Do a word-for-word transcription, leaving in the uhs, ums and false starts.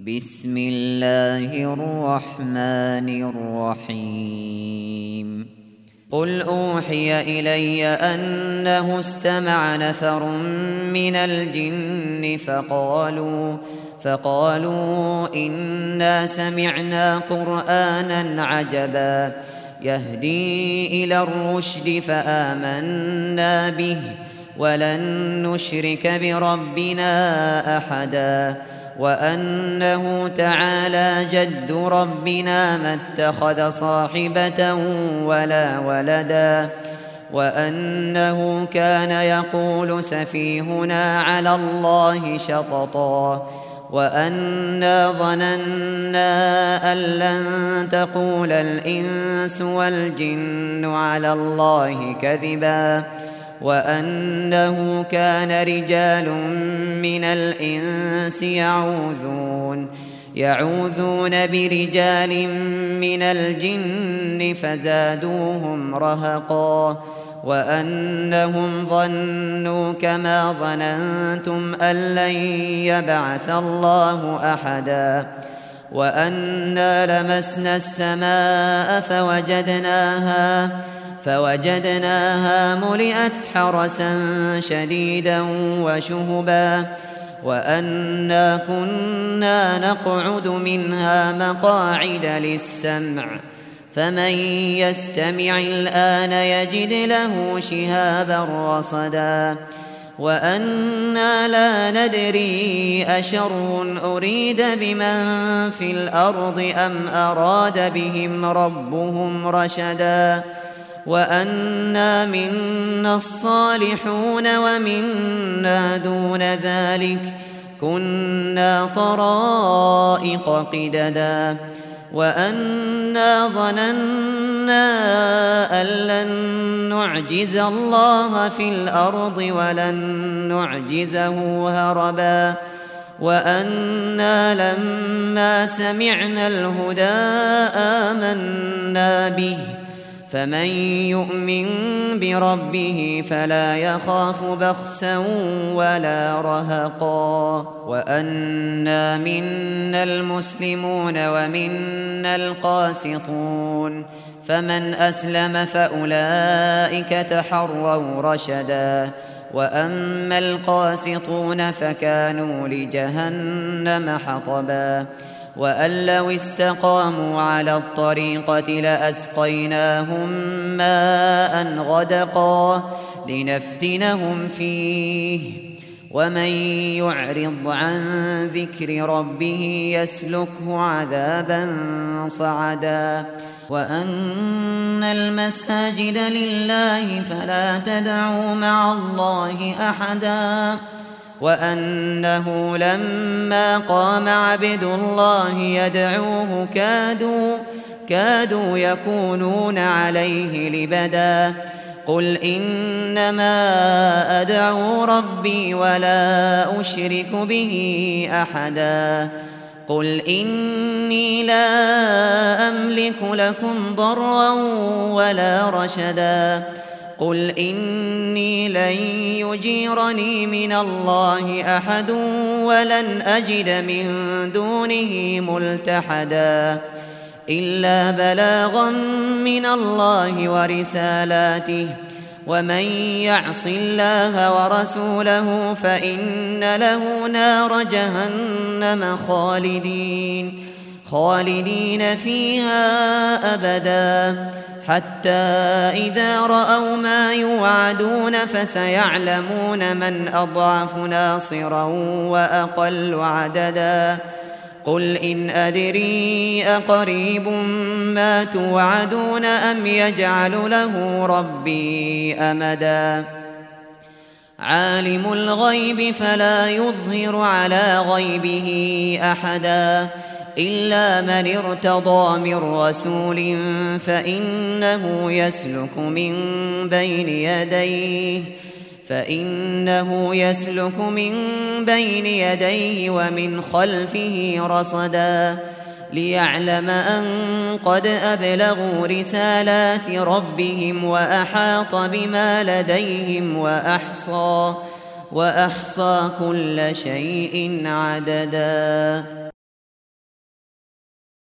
بسم الله الرحمن الرحيم قل أوحي إلي أنه استمع نفر من الجن فقالوا فقالوا إنا سمعنا قرآنا عجبا يهدي إلى الرشد فآمنا به ولن نشرك بربنا أحدا وأنه تعالى جد ربنا ما اتخذ صاحبة ولا ولدا وأنه كان يقول سفيهنا على الله شططا وأنا ظننا أن لن تقول الإنس والجن على الله كذبا وأنه كان رجال من الإنس يعوذون يعوذون برجال من الجن فزادوهم رهقا وأنهم ظنوا كما ظننتم أن لن يبعث الله أحدا وأنا لمسنا السماء فوجدناها فوجدناها ملئت حرسا شديدا وشهبا وأنا كنا نقعد منها مقاعد للسمع فمن يستمع الآن يجد له شهابا رصدا وأنا لا ندري أشر أريد بمن في الأرض أم أراد بهم ربهم رشدا وأنا منا الصالحون ومنا دون ذلك كنا طرائق قددا وأنا ظننا أن لن نعجز الله في الأرض ولن نعجزه هربا وأنا لما سمعنا الهدى آمنا به فمن يؤمن بربه فلا يخاف بخسا ولا رهقا وأنا منا المسلمون ومنا القاسطون فمن أسلم فأولئك تحروا رشدا وأما القاسطون فكانوا لجهنم حطبا وأن لو استقاموا على الطريقة لأسقيناهم ماء غدقا لنفتنهم فيه ومن يعرض عن ذكر ربه يسلكه عذابا صعدا وأن المساجد لله فلا تدعوا مع الله أحدا وأنه لما قام عبد الله يدعوه كادوا كادوا يكونون عليه لبدا قل إنما أدعو ربي ولا أشرك به أحدا قل إني لا أملك لكم ضرا ولا رشدا قل إني لن يجيرني من الله أحد ولن أجد من دونه ملتحدا إلا بلاغا من الله ورسالاته ومن يعص الله ورسوله فإن له نار جهنم خالدين خالدين فيها أبدا حتى إذا رأوا ما يوعدون فسيعلمون من أضعف ناصرا وأقل عددا قل إن أدري أقريب ما توعدون أم يجعل له ربي أمدا عالم الغيب فلا يظهر على غيبه أحدا إلا من ارتضى من رسول فإنه يسلك من بين يديه فإنه يسلك من بين يديه ومن خلفه رصدا ليعلم أن قد أبلغوا رسالات ربهم وأحاط بما لديهم وأحصى وأحصى كل شيء عددا.